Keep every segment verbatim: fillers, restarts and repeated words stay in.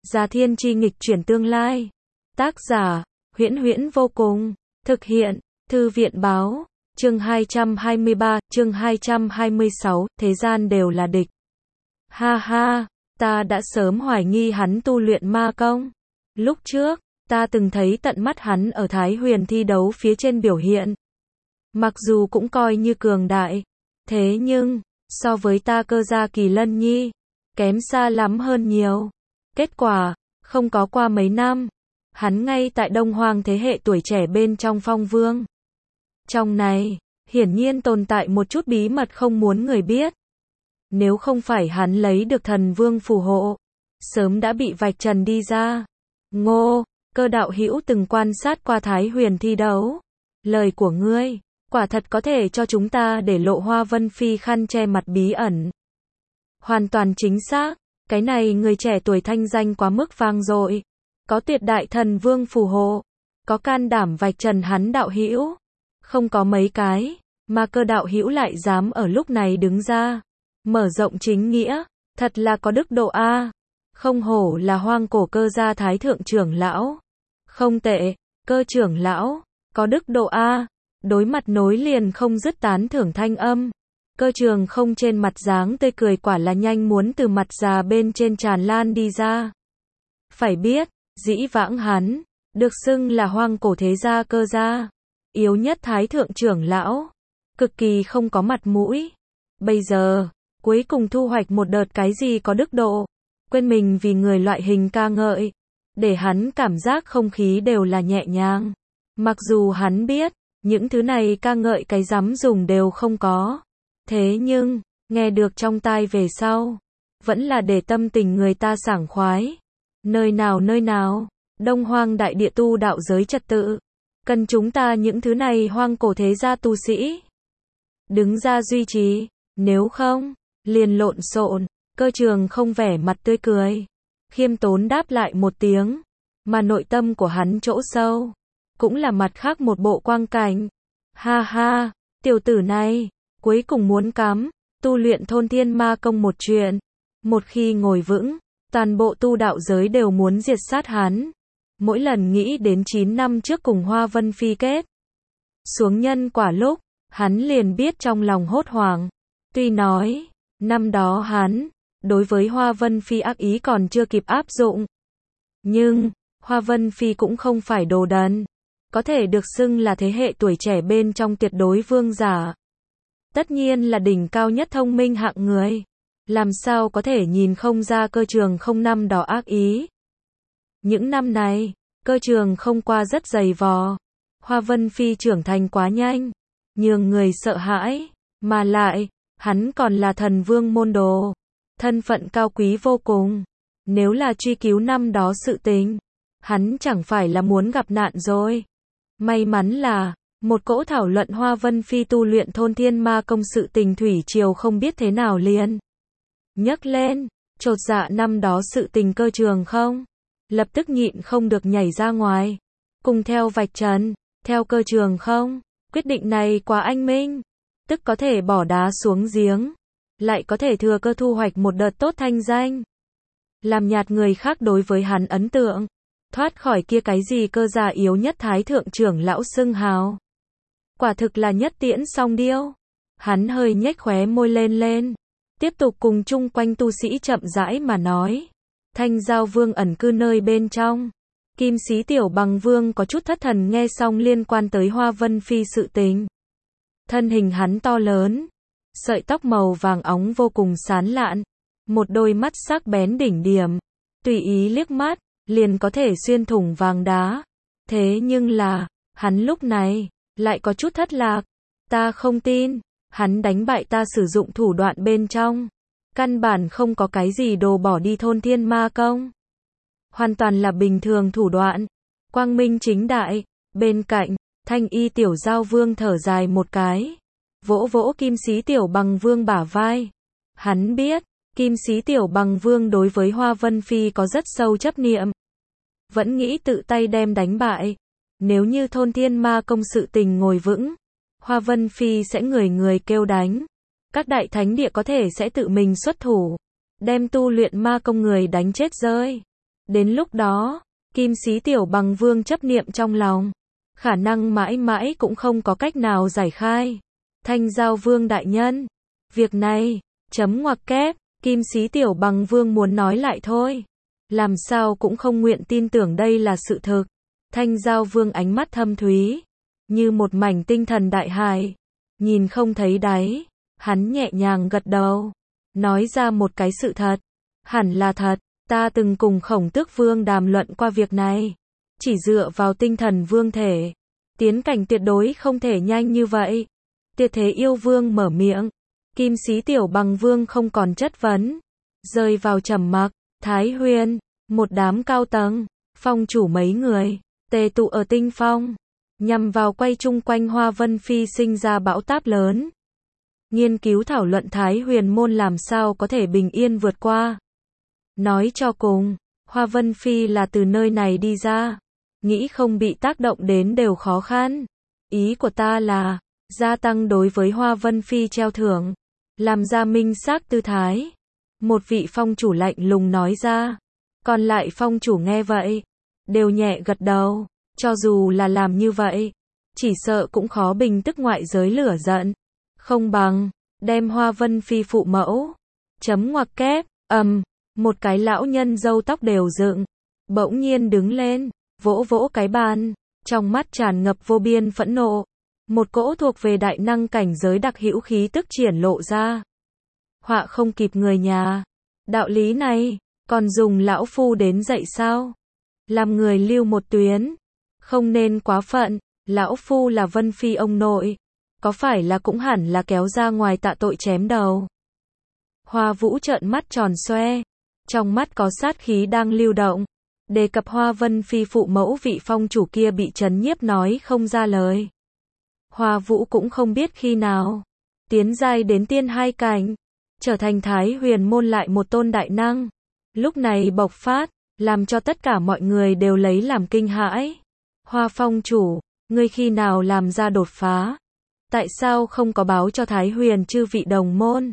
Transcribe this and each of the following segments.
Già Thiên Chi nghịch chuyển tương lai. Tác giả, Huyễn Huyễn vô cùng. Thực hiện, Thư viện báo. Chương hai trăm hai mươi ba, chương hai trăm hai mươi sáu, thế gian đều là địch. Ha ha, ta đã sớm hoài nghi hắn tu luyện ma công. Lúc trước, ta từng thấy tận mắt hắn ở Thái Huyền thi đấu phía trên biểu hiện. Mặc dù cũng coi như cường đại, thế nhưng, so với ta Cơ Gia Kỳ Lân Nhi, kém xa lắm hơn nhiều. Kết quả, không có qua mấy năm, hắn ngay tại Đông Hoang thế hệ tuổi trẻ bên trong Phong Vương. Trong này, hiển nhiên tồn tại một chút bí mật không muốn người biết. Nếu không phải hắn lấy được thần vương phù hộ, sớm đã bị vạch trần đi ra. Ngô, Cơ đạo hữu từng quan sát qua Thái Huyền thi đấu. Lời của ngươi, quả thật có thể cho chúng ta để lộ Hoa Vân Phi khăn che mặt bí ẩn. Hoàn toàn chính xác, cái này người trẻ tuổi thanh danh quá mức vang dội. Có tuyệt đại thần vương phù hộ, có can đảm vạch trần hắn đạo hữu. Không có mấy cái, mà Cơ đạo hữu lại dám ở lúc này đứng ra. Mở rộng chính nghĩa, thật là có đức độ a. Không hổ là hoang cổ Cơ gia thái thượng trưởng lão. Không tệ, Cơ trưởng lão, có đức độ a. Đối mặt nối liền không dứt tán thưởng thanh âm. Cơ Trường không trên mặt dáng tươi cười quả là nhanh muốn từ mặt già bên trên tràn lan đi ra. Phải biết, dĩ vãng hắn, được xưng là hoang cổ thế gia Cơ gia, yếu nhất thái thượng trưởng lão, cực kỳ không có mặt mũi. Bây giờ, cuối cùng thu hoạch một đợt cái gì có đức độ, quên mình vì người loại hình ca ngợi, để hắn cảm giác không khí đều là nhẹ nhàng. Mặc dù hắn biết, những thứ này ca ngợi cái dám dùng đều không có. Thế nhưng, nghe được trong tai về sau, vẫn là để tâm tình người ta sảng khoái. Nơi nào nơi nào, Đông Hoang đại địa tu đạo giới trật tự, cần chúng ta những thứ này hoang cổ thế gia tu sĩ đứng ra duy trì, nếu không, liền lộn xộn. Cơ Trường không vẻ mặt tươi cười, khiêm tốn đáp lại một tiếng, mà nội tâm của hắn chỗ sâu, cũng là mặt khác một bộ quang cảnh. Ha ha, tiểu tử này, cuối cùng muốn cắm, tu luyện thôn thiên ma công một chuyện. Một khi ngồi vững, toàn bộ tu đạo giới đều muốn diệt sát hắn. Mỗi lần nghĩ đến chín năm trước cùng Hoa Vân Phi kết xuống nhân quả lúc, hắn liền biết trong lòng hốt hoảng. Tuy nói, năm đó hắn, đối với Hoa Vân Phi ác ý còn chưa kịp áp dụng. Nhưng, Hoa Vân Phi cũng không phải đồ đần. Có thể được xưng là thế hệ tuổi trẻ bên trong tuyệt đối vương giả. Tất nhiên là đỉnh cao nhất thông minh hạng người. Làm sao có thể nhìn không ra Cơ Trường không năm đó ác ý. Những năm này, Cơ Trường không qua rất dày vò. Hoa Vân Phi trưởng thành quá nhanh, nhường người sợ hãi, mà lại, hắn còn là thần vương môn đồ, thân phận cao quý vô cùng. Nếu là truy cứu năm đó sự tình, hắn chẳng phải là muốn gặp nạn rồi. May mắn là, một cỗ thảo luận Hoa Vân Phi tu luyện thôn thiên ma công sự tình thủy triều không biết thế nào liền nhấc lên, chột dạ năm đó sự tình Cơ Trường không, lập tức nhịn không được nhảy ra ngoài, cùng theo vạch trần. Theo Cơ Trường không, quyết định này quá anh minh, tức có thể bỏ đá xuống giếng, lại có thể thừa cơ thu hoạch một đợt tốt thanh danh, làm nhạt người khác đối với hắn ấn tượng, thoát khỏi kia cái gì Cơ gia yếu nhất thái thượng trưởng lão xưng hào. Quả thực là nhất tiễn song điêu. Hắn hơi nhếch khóe môi lên lên, tiếp tục cùng chung quanh tu sĩ chậm rãi mà nói. Thanh Giao Vương ẩn cư nơi bên trong. Kim Sĩ Tiểu Bằng Vương có chút thất thần nghe xong liên quan tới Hoa Vân Phi sự tình. Thân hình hắn to lớn, sợi tóc màu vàng óng vô cùng sán lạn, một đôi mắt sắc bén đỉnh điểm, tùy ý liếc mắt, liền có thể xuyên thủng vàng đá. Thế nhưng là, hắn lúc này, lại có chút thất lạc. Ta không tin, hắn đánh bại ta sử dụng thủ đoạn bên trong. Căn bản không có cái gì đồ bỏ đi thôn thiên ma công. Hoàn toàn là bình thường thủ đoạn. Quang minh chính đại. Bên cạnh, Thanh Y Tiểu Giao Vương thở dài một cái. Vỗ vỗ Kim Sĩ Tiểu Bằng Vương bả vai. Hắn biết, Kim Sĩ Tiểu Bằng Vương đối với Hoa Vân Phi có rất sâu chấp niệm. Vẫn nghĩ tự tay đem đánh bại. Nếu như thôn thiên ma công sự tình ngồi vững, Hoa Vân Phi sẽ người người kêu đánh. Các đại thánh địa có thể sẽ tự mình xuất thủ, đem tu luyện ma công người đánh chết rơi. Đến lúc đó, Kim Sĩ Tiểu Bằng Vương chấp niệm trong lòng, khả năng mãi mãi cũng không có cách nào giải khai. Thanh Giao Vương đại nhân, việc này, chấm ngoặc kép, Kim Sĩ Tiểu Bằng Vương muốn nói lại thôi. Làm sao cũng không nguyện tin tưởng đây là sự thực. Thanh Giao Vương ánh mắt thâm thúy, như một mảnh tinh thần đại hải, nhìn không thấy đáy. Hắn nhẹ nhàng gật đầu, nói ra một cái sự thật. Hẳn là thật, ta từng cùng Khổng Tước Vương đàm luận qua việc này. Chỉ dựa vào tinh thần vương thể, tiến cảnh tuyệt đối không thể nhanh như vậy. Tiệt Thế Yêu Vương mở miệng, Kim Sĩ Tiểu Bằng Vương không còn chất vấn, rơi vào trầm mặc. Thái Huyền, một đám cao tầng, phong chủ mấy người, tề tụ ở Tinh Phong, nhằm vào quay chung quanh Hoa Vân Phi sinh ra bão táp lớn. Nghiên cứu thảo luận Thái Huyền môn làm sao có thể bình yên vượt qua. Nói cho cùng, Hoa Vân Phi là từ nơi này đi ra, nghĩ không bị tác động đến đều khó khăn. Ý của ta là, gia tăng đối với Hoa Vân Phi treo thưởng, làm ra minh xác tư thái. Một vị phong chủ lạnh lùng nói ra, còn lại phong chủ nghe vậy, đều nhẹ gật đầu, cho dù là làm như vậy, chỉ sợ cũng khó bình tức ngoại giới lửa giận, không bằng, đem Hoa Vân Phi phụ mẫu, chấm ngoặc kép, ầm, um, một cái lão nhân râu tóc đều dựng, bỗng nhiên đứng lên, vỗ vỗ cái bàn, trong mắt tràn ngập vô biên phẫn nộ, một cỗ thuộc về đại năng cảnh giới đặc hữu khí tức triển lộ ra. Họa không kịp người nhà, đạo lý này, còn dùng lão phu đến dạy sao? Làm người lưu một tuyến, không nên quá phận, lão phu là Vân Phi ông nội, có phải là cũng hẳn là kéo ra ngoài tạ tội chém đầu. Hoa Vũ trợn mắt tròn xoe, trong mắt có sát khí đang lưu động, đề cập Hoa Vân Phi phụ mẫu vị phong chủ kia bị trấn nhiếp nói không ra lời. Hoa Vũ cũng không biết khi nào, tiến giai đến tiên hai cảnh, trở thành Thái Huyền môn lại một tôn đại năng. Lúc này bộc phát, làm cho tất cả mọi người đều lấy làm kinh hãi. Hoa phong chủ, ngươi khi nào làm ra đột phá? Tại sao không có báo cho Thái Huyền chư vị đồng môn?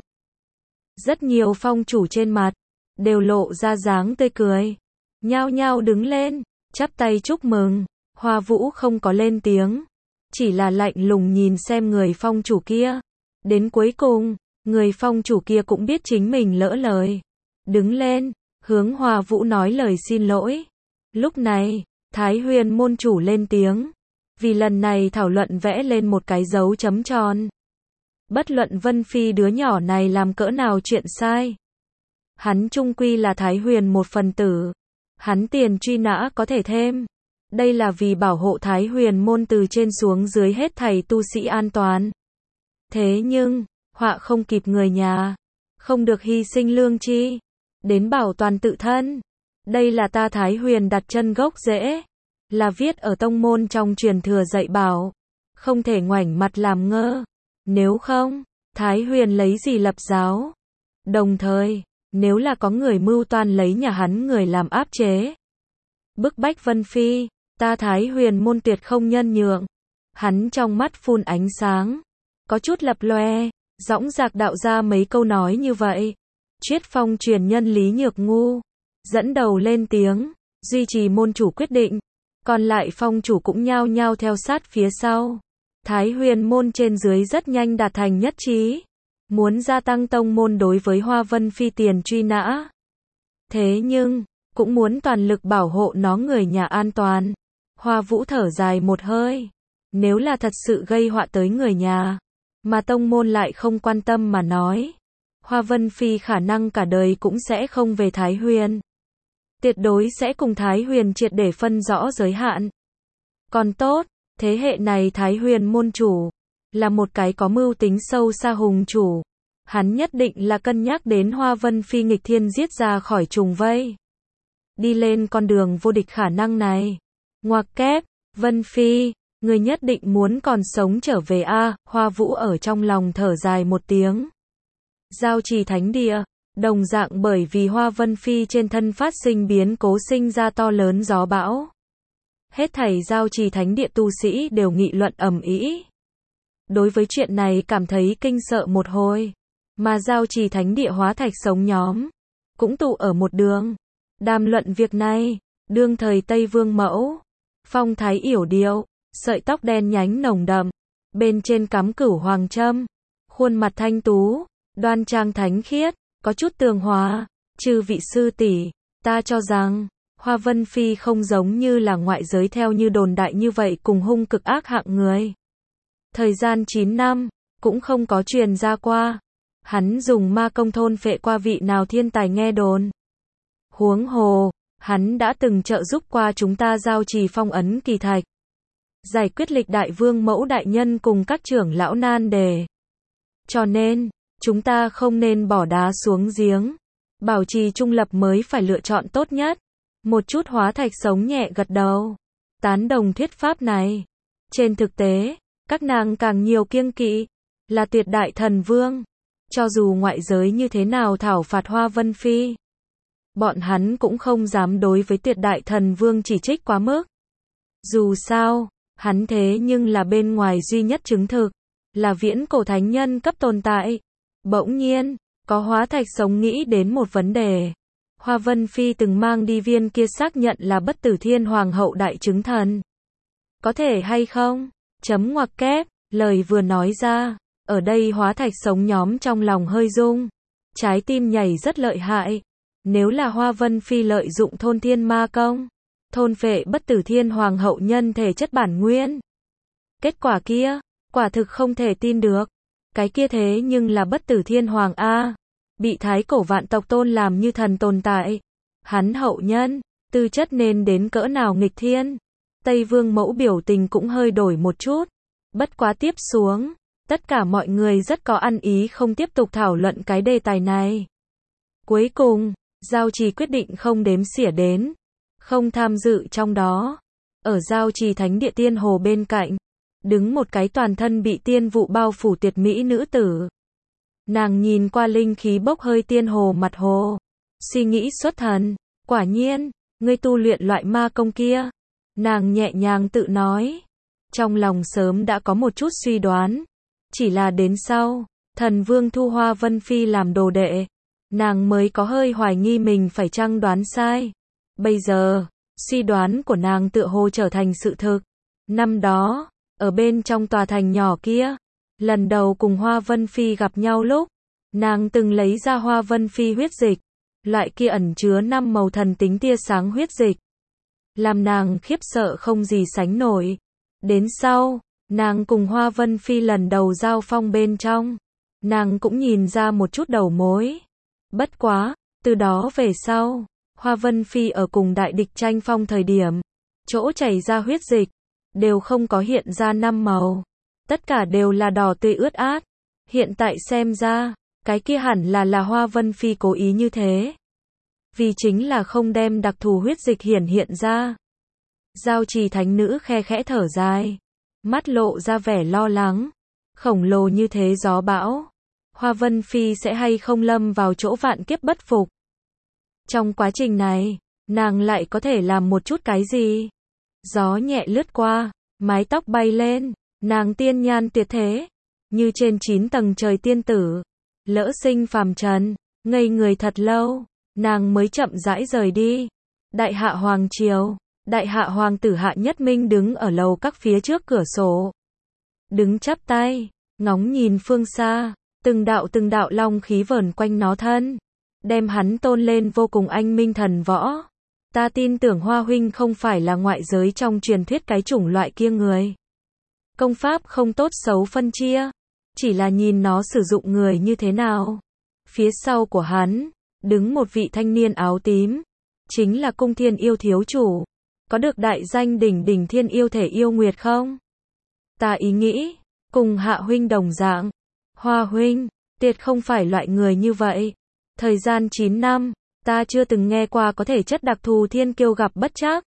Rất nhiều phong chủ trên mặt, đều lộ ra dáng tươi cười. Nhao nhao đứng lên, chắp tay chúc mừng. Hoa Vũ không có lên tiếng, chỉ là lạnh lùng nhìn xem người phong chủ kia. Đến cuối cùng, người phong chủ kia cũng biết chính mình lỡ lời. Đứng lên, hướng Hoa Vũ nói lời xin lỗi. Lúc này, Thái Huyền môn chủ lên tiếng. Vì lần này thảo luận vẽ lên một cái dấu chấm tròn. Bất luận Vân Phi đứa nhỏ này làm cỡ nào chuyện sai, hắn chung quy là Thái Huyền một phần tử. Hắn tiền truy nã có thể thêm. Đây là vì bảo hộ Thái Huyền môn từ trên xuống dưới hết thảy tu sĩ an toàn. Thế nhưng, họa không kịp người nhà, không được hy sinh lương chi, đến bảo toàn tự thân. Đây là ta Thái Huyền đặt chân gốc rễ, là viết ở tông môn trong truyền thừa dạy bảo, không thể ngoảnh mặt làm ngơ. Nếu không, Thái Huyền lấy gì lập giáo? Đồng thời, nếu là có người mưu toan lấy nhà hắn người làm áp chế, bức bách Vân Phi, ta Thái Huyền môn tuyệt không nhân nhượng. Hắn trong mắt phun ánh sáng, có chút lập loe, dõng dạc đạo ra mấy câu nói như vậy. Triết Phong truyền nhân Lý Nhược Ngu dẫn đầu lên tiếng, duy trì môn chủ quyết định, còn lại phong chủ cũng nhao nhao theo sát phía sau. Thái Huyền môn trên dưới rất nhanh đạt thành nhất trí, muốn gia tăng tông môn đối với Hoa Vân Phi tiền truy nã. Thế nhưng, cũng muốn toàn lực bảo hộ nó người nhà an toàn. Hoa Vũ thở dài một hơi, nếu là thật sự gây họa tới người nhà, mà tông môn lại không quan tâm mà nói, Hoa Vân Phi khả năng cả đời cũng sẽ không về Thái Huyền. Tuyệt đối sẽ cùng Thái Huyền triệt để phân rõ giới hạn. Còn tốt, thế hệ này Thái Huyền môn chủ, là một cái có mưu tính sâu xa hùng chủ. Hắn nhất định là cân nhắc đến Hoa Vân Phi nghịch thiên giết ra khỏi trùng vây. Đi lên con đường vô địch khả năng này. Ngoặc kép, Vân Phi, người nhất định muốn còn sống trở về a à, Hoa Vũ ở trong lòng thở dài một tiếng. Giao Trì Thánh Địa, đồng dạng bởi vì Hoa Vân Phi trên thân phát sinh biến cố sinh ra to lớn gió bão. Hết thảy Giao Trì Thánh Địa tu sĩ đều nghị luận ầm ĩ. Đối với chuyện này cảm thấy kinh sợ một hồi, mà Giao Trì Thánh Địa hóa thạch sống nhóm cũng tụ ở một đường. Đàm luận việc này, đương thời Tây Vương mẫu, phong thái yểu điệu, sợi tóc đen nhánh nồng đậm, bên trên cắm cửu hoàng châm, khuôn mặt thanh tú, đoan trang thánh khiết, có chút tường hòa. Chư vị sư tỷ, ta cho rằng Hoa Vân Phi không giống như là ngoại giới theo như đồn đại như vậy cùng hung cực ác hạng người. Thời gian chín năm, cũng không có truyền ra qua. Hắn dùng ma công thôn phệ qua vị nào thiên tài nghe đồn. Huống hồ, hắn đã từng trợ giúp qua chúng ta giao trì phong ấn kỳ thạch. Giải quyết lịch đại vương mẫu đại nhân cùng các trưởng lão nan đề. Cho nên, chúng ta không nên bỏ đá xuống giếng. Bảo trì trung lập mới phải lựa chọn tốt nhất. Một chút hóa thạch sống nhẹ gật đầu. Tán đồng thuyết pháp này. Trên thực tế, các nàng càng nhiều kiêng kỵ. Là tuyệt đại thần vương. Cho dù ngoại giới như thế nào thảo phạt Hoa Vân Phi, bọn hắn cũng không dám đối với tuyệt đại thần vương chỉ trích quá mức. Dù sao, hắn thế nhưng là bên ngoài duy nhất chứng thực. Là viễn cổ thánh nhân cấp tồn tại. Bỗng nhiên, có hóa thạch sống nghĩ đến một vấn đề. Hoa Vân Phi từng mang đi viên kia xác nhận là bất tử thiên hoàng hậu đại chứng thần. Có thể hay không? Chấm ngoặc kép, lời vừa nói ra. Ở đây hóa thạch sống nhóm trong lòng hơi rung. Trái tim nhảy rất lợi hại. Nếu là Hoa Vân Phi lợi dụng thôn thiên ma công, thôn phệ bất tử thiên hoàng hậu nhân thể chất bản nguyên. Kết quả kia, quả thực không thể tin được. Cái kia thế nhưng là bất tử thiên hoàng A. Bị thái cổ vạn tộc tôn làm như thần tồn tại. Hắn hậu nhân, tư chất nên đến cỡ nào nghịch thiên. Tây Vương mẫu biểu tình cũng hơi đổi một chút. Bất quá tiếp xuống, tất cả mọi người rất có ăn ý không tiếp tục thảo luận cái đề tài này. Cuối cùng, Giao Trì quyết định không đếm xỉa đến, không tham dự trong đó. Ở Giao Trì Thánh Địa Tiên Hồ bên cạnh, đứng một cái toàn thân bị tiên vụ bao phủ tuyệt mỹ nữ tử. Nàng nhìn qua linh khí bốc hơi tiên hồ mặt hồ, suy nghĩ xuất thần, quả nhiên, ngươi tu luyện loại ma công kia. Nàng nhẹ nhàng tự nói, trong lòng sớm đã có một chút suy đoán, chỉ là đến sau, thần vương thu Hoa Vân Phi làm đồ đệ, nàng mới có hơi hoài nghi mình phải chăng đoán sai. Bây giờ, suy đoán của nàng tựa hồ trở thành sự thực. Năm đó, ở bên trong tòa thành nhỏ kia, lần đầu cùng Hoa Vân Phi gặp nhau lúc, nàng từng lấy ra Hoa Vân Phi huyết dịch, loại kia ẩn chứa năm màu thần tính tia sáng huyết dịch, làm nàng khiếp sợ không gì sánh nổi. Đến sau, nàng cùng Hoa Vân Phi lần đầu giao phong bên trong, nàng cũng nhìn ra một chút đầu mối. Bất quá, từ đó về sau, Hoa Vân Phi ở cùng đại địch tranh phong thời điểm, chỗ chảy ra huyết dịch, đều không có hiện ra năm màu. Tất cả đều là đỏ tươi ướt át. Hiện tại xem ra, cái kia hẳn là là Hoa Vân Phi cố ý như thế. Vì chính là không đem đặc thù huyết dịch hiển hiện ra. Giao Trì thánh nữ khe khẽ thở dài, mắt lộ ra vẻ lo lắng. Khổng lồ như thế gió bão, Hoa Vân Phi sẽ hay không lâm vào chỗ vạn kiếp bất phục. Trong quá trình này, nàng lại có thể làm một chút cái gì? Gió nhẹ lướt qua, mái tóc bay lên, nàng tiên nhan tuyệt thế, như trên chín tầng trời tiên tử, lỡ sinh phàm trần, ngây người thật lâu, nàng mới chậm rãi rời đi. Đại hạ hoàng triều, đại hạ hoàng tử Hạ Nhất Minh đứng ở lầu các phía trước cửa sổ, đứng chắp tay, ngóng nhìn phương xa, từng đạo từng đạo long khí vờn quanh nó thân, đem hắn tôn lên vô cùng anh minh thần võ. Ta tin tưởng Hoa huynh không phải là ngoại giới trong truyền thuyết cái chủng loại kia người. Công pháp không tốt xấu phân chia, chỉ là nhìn nó sử dụng người như thế nào. Phía sau của hắn, đứng một vị thanh niên áo tím, chính là Cung Thiên Yêu thiếu chủ. Có được đại danh đỉnh đỉnh thiên yêu thể yêu nguyệt không? Ta ý nghĩ, cùng Hạ huynh đồng dạng. Hoa huynh, tuyệt không phải loại người như vậy. Thời gian chín năm, ta chưa từng nghe qua có thể chất đặc thù thiên kiêu gặp bất trắc.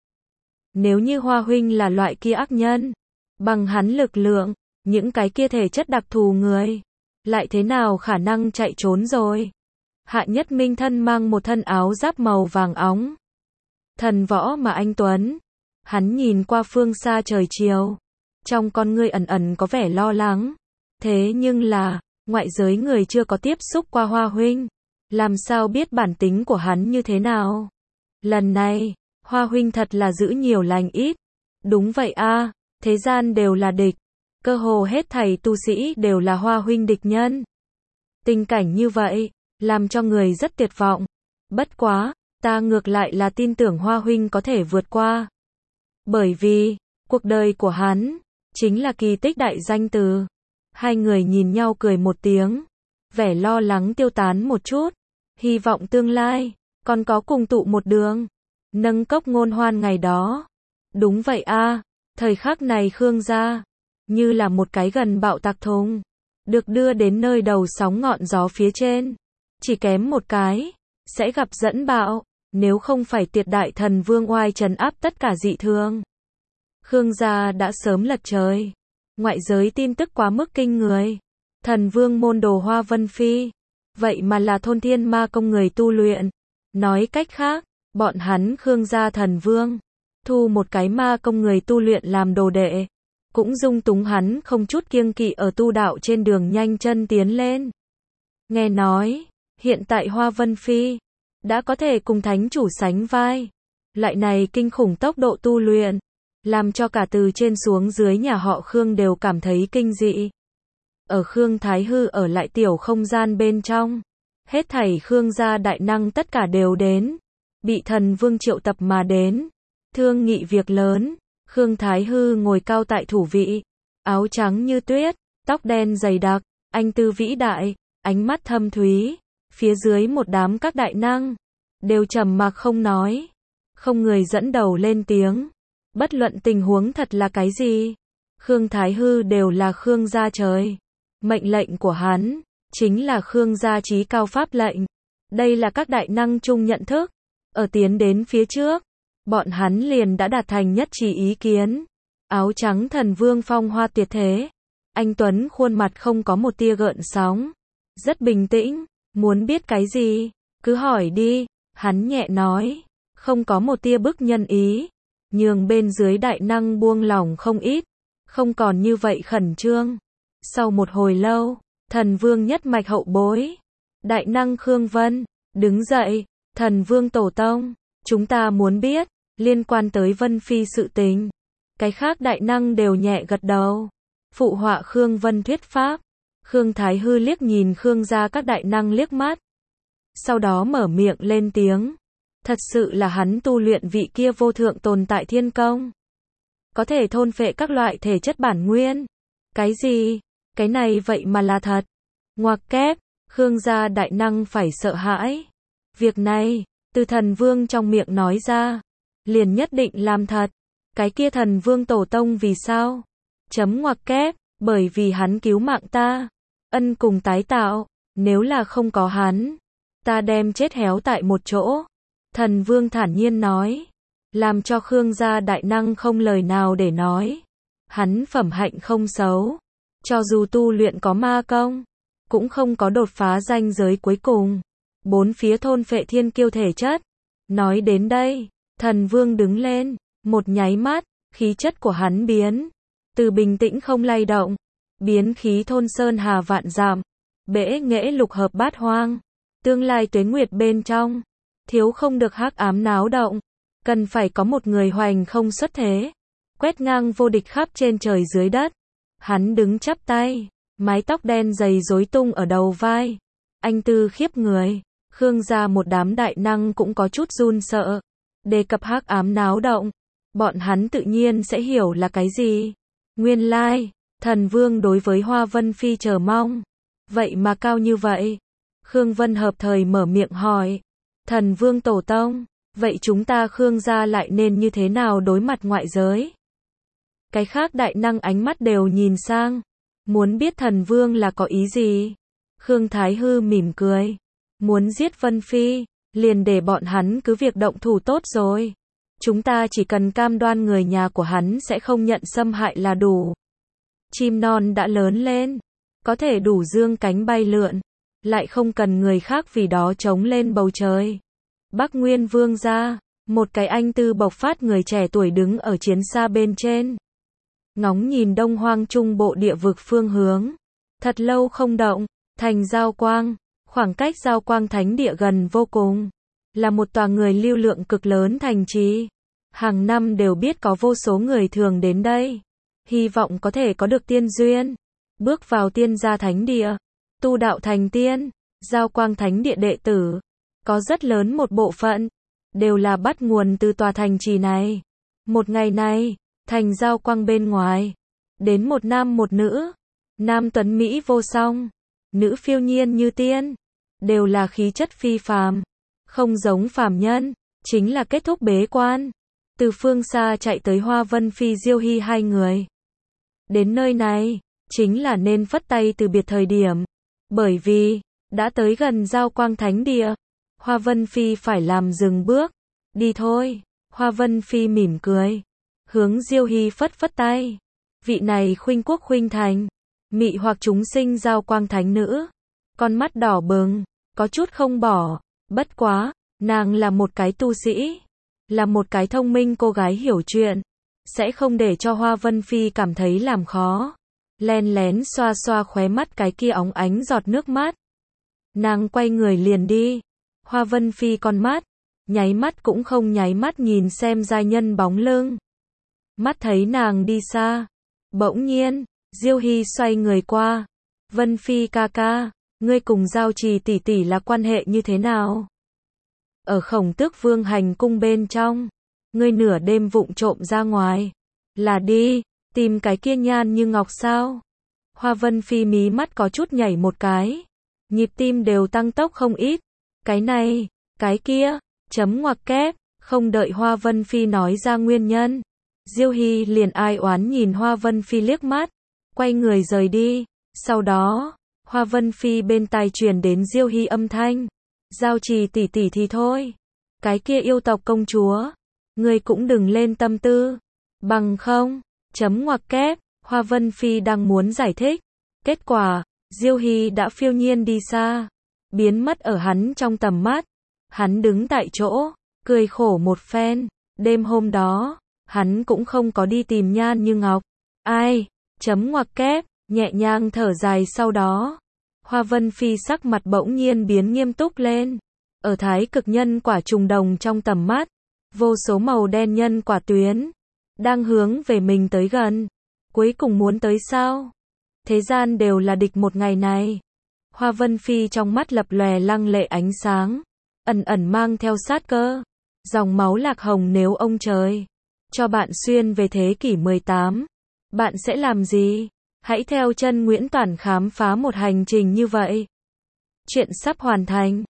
Nếu như Hoa huynh là loại kia ác nhân, bằng hắn lực lượng, những cái kia thể chất đặc thù người, lại thế nào khả năng chạy trốn rồi? Hạ Nhất Minh thân mang một thân áo giáp màu vàng óng. Thần võ mà anh tuấn. Hắn nhìn qua phương xa trời chiều, trong con ngươi ẩn ẩn có vẻ lo lắng. Thế nhưng là, ngoại giới người chưa có tiếp xúc qua Hoa huynh, làm sao biết bản tính của hắn như thế nào? Lần này, Hoa huynh thật là giữ nhiều lành ít. Đúng vậy a, thế gian đều là địch. Cơ hồ hết thảy tu sĩ đều là Hoa huynh địch nhân. Tình cảnh như vậy, làm cho người rất tuyệt vọng. Bất quá, ta ngược lại là tin tưởng Hoa huynh có thể vượt qua. Bởi vì, cuộc đời của hắn, chính là kỳ tích đại danh từ. Hai người nhìn nhau cười một tiếng. Vẻ lo lắng tiêu tán một chút. Hy vọng tương lai, còn có cùng tụ một đường. Nâng cốc ngôn hoan ngày đó. Đúng vậy a, thời khắc này Khương gia, như là một cái gần bạo tạc thùng. Được đưa đến nơi đầu sóng ngọn gió phía trên. Chỉ kém một cái, sẽ gặp dẫn bạo. Nếu không phải Tiệt Đại Thần Vương oai trấn áp tất cả dị thường. Khương gia đã sớm lật trời. Ngoại giới tin tức quá mức kinh người. Thần Vương môn đồ Hoa Vân Phi. Vậy mà là thôn thiên ma công người tu luyện. Nói cách khác, bọn hắn Khương gia thần vương. Thu một cái ma công người tu luyện làm đồ đệ. Cũng dung túng hắn không chút kiêng kỵ ở tu đạo trên đường nhanh chân tiến lên. Nghe nói, hiện tại Hoa Vân Phi đã có thể cùng thánh chủ sánh vai. Loại này kinh khủng tốc độ tu luyện, làm cho cả từ trên xuống dưới nhà họ Khương đều cảm thấy kinh dị. Ở Khương Thái Hư ở lại tiểu không gian bên trong, hết thảy Khương gia đại năng tất cả đều đến, bị thần vương triệu tập mà đến, thương nghị việc lớn. Khương Thái Hư ngồi cao tại thủ vị, áo trắng như tuyết, tóc đen dày đặc, anh tư vĩ đại, ánh mắt thâm thúy, phía dưới một đám các đại năng, đều trầm mặc không nói, không người dẫn đầu lên tiếng, bất luận tình huống thật là cái gì, Khương Thái Hư đều là Khương gia trời, mệnh lệnh của hắn, chính là Khương gia chí cao pháp lệnh, đây là các đại năng chung nhận thức, ở tiến đến phía trước, bọn hắn liền đã đạt thành nhất trí ý kiến. Áo trắng thần vương phong hoa tuyệt thế. Anh Tuấn khuôn mặt không có một tia gợn sóng. Rất bình tĩnh. Muốn biết cái gì? Cứ hỏi đi. Hắn nhẹ nói. Không có một tia bức nhân ý. Nhường bên dưới đại năng buông lỏng không ít. Không còn như vậy khẩn trương. Sau một hồi lâu, thần vương nhất mạch hậu bối. Đại năng Khương Vân. Đứng dậy. Thần vương tổ tông. Chúng ta muốn biết. Liên quan tới Vân Phi sự tình. Cái khác đại năng đều nhẹ gật đầu. Phụ họa Khương Vân thuyết pháp. Khương Thái Hư liếc nhìn Khương gia các đại năng liếc mắt. Sau đó mở miệng lên tiếng. Thật sự là hắn tu luyện vị kia vô thượng tồn tại thiên công. Có thể thôn phệ các loại thể chất bản nguyên. Cái gì? Cái này vậy mà là thật. Ngoặc kép, Khương gia đại năng phải sợ hãi. Việc này, từ thần vương trong miệng nói ra. Liền nhất định làm thật. Cái kia thần vương tổ tông vì sao? Chấm ngoặc kép, bởi vì hắn cứu mạng ta. Ân cùng tái tạo, nếu là không có hắn, ta đem chết héo tại một chỗ. Thần vương thản nhiên nói, làm cho Khương gia đại năng không lời nào để nói. Hắn phẩm hạnh không xấu, cho dù tu luyện có ma công, cũng không có đột phá ranh giới cuối cùng. Bốn phía thôn phệ thiên kiêu thể chất. Nói đến đây, thần vương đứng lên, một nháy mắt, khí chất của hắn biến, từ bình tĩnh không lay động, biến khí thôn sơn hà vạn dặm, bể nghệ lục hợp bát hoang, tương lai tuế nguyệt bên trong, thiếu không được hắc ám náo động, cần phải có một người hoành không xuất thế, quét ngang vô địch khắp trên trời dưới đất. Hắn đứng chắp tay, mái tóc đen dày rối tung ở đầu vai, anh tư khiếp người, Khương gia một đám đại năng cũng có chút run sợ. Đề cập hắc ám náo động, bọn hắn tự nhiên sẽ hiểu là cái gì. Nguyên lai, thần vương đối với Hoa Vân Phi chờ mong. Vậy mà cao như vậy. Khương Vân hợp thời mở miệng hỏi. Thần vương tổ tông, vậy chúng ta Khương gia lại nên như thế nào đối mặt ngoại giới? Cái khác đại năng ánh mắt đều nhìn sang. Muốn biết thần vương là có ý gì? Khương Thái Hư mỉm cười. Muốn giết Vân Phi. Liền để bọn hắn cứ việc động thủ tốt rồi. Chúng ta chỉ cần cam đoan người nhà của hắn sẽ không nhận xâm hại là đủ. Chim non đã lớn lên, có thể đủ dương cánh bay lượn, lại không cần người khác vì đó trống lên bầu trời. Bắc Nguyên Vương gia, một cái anh tư bộc phát người trẻ tuổi đứng ở chiến xa bên trên. Ngóng nhìn Đông Hoang Trung Bộ địa vực phương hướng. Thật lâu không động, thành giao quang. Khoảng cách giao quang thánh địa gần vô cùng. là một tòa người lưu lượng cực lớn thành trì. Hàng năm đều biết có vô số người thường đến đây, hy vọng có thể có được tiên duyên, bước vào tiên gia thánh địa, tu đạo thành tiên. Giao Quang Thánh Địa đệ tử, có rất lớn một bộ phận, đều là bắt nguồn từ tòa thành trì này. Một ngày này, thành Giao Quang bên ngoài, đến một nam một nữ, nam tuấn Mỹ vô song, nữ phiêu nhiên như tiên, đều là khí chất phi phàm, không giống phàm nhân, chính là kết thúc bế quan. Từ phương xa chạy tới Hoa Vân Phi Diêu Hy hai người. Đến nơi này, chính là nên phất tay từ biệt thời điểm, bởi vì đã tới gần Giao Quang Thánh Địa, Hoa Vân Phi phải làm dừng bước. Đi thôi. Hoa Vân Phi mỉm cười, hướng Diêu Hy phất phất tay. Vị này khuynh quốc khuynh thành, mị hoặc chúng sinh Giao Quang Thánh Nữ, con mắt đỏ bừng, có chút không bỏ. Bất quá, nàng là một cái tu sĩ, là một cái thông minh cô gái hiểu chuyện, sẽ không để cho Hoa Vân Phi cảm thấy làm khó. Len lén xoa xoa khóe mắt cái kia óng ánh giọt nước mắt. Nàng quay người liền đi. Hoa Vân Phi con mắt, nháy mắt cũng không nháy mắt nhìn xem giai nhân bóng lưng. Mắt thấy nàng đi xa. Bỗng nhiên, Diêu Hy xoay người qua. Vân Phi ca ca, ngươi cùng Giao Trì tỷ tỷ là quan hệ như thế nào? Ở Khổng Tước Vương hành cung bên trong, ngươi nửa đêm vụng trộm ra ngoài, là đi tìm cái kia Nhan Như Ngọc sao? Hoa Vân Phi mí mắt có chút nhảy một cái, nhịp tim đều tăng tốc không ít. Cái này, cái kia, chấm ngoặc kép, không đợi Hoa Vân Phi nói ra nguyên nhân, Diêu Hy liền ai oán nhìn Hoa Vân Phi liếc mắt, quay người rời đi. Sau đó, Hoa Vân Phi bên tai truyền đến Diêu Hy âm thanh, Giao Trì tỷ tỷ thì thôi, cái kia yêu tộc công chúa, ngươi cũng đừng lên tâm tư, bằng không, chấm ngoặc kép. Hoa Vân Phi đang muốn giải thích, kết quả, Diêu Hy đã phiêu nhiên đi xa, biến mất ở hắn trong tầm mắt. Hắn đứng tại chỗ, cười khổ một phen. Đêm hôm đó, hắn cũng không có đi tìm Nhan Như Ngọc. Ai, chấm ngoặc kép, nhẹ nhàng thở dài. Sau đó, Hoa Vân Phi sắc mặt bỗng nhiên biến nghiêm túc lên. Ở thái cực nhân quả trùng đồng trong tầm mắt, vô số màu đen nhân quả tuyến đang hướng về mình tới gần. Cuối cùng muốn tới sao? Thế gian đều là địch một ngày này. Hoa Vân Phi trong mắt lập lòe lăng lệ ánh sáng, ẩn ẩn mang theo sát cơ. Dòng máu lạc hồng, nếu ông trời cho bạn xuyên về thế kỷ mười tám, bạn sẽ làm gì? Hãy theo chân Nguyễn Toản khám phá một hành trình như vậy. Chuyện sắp hoàn thành.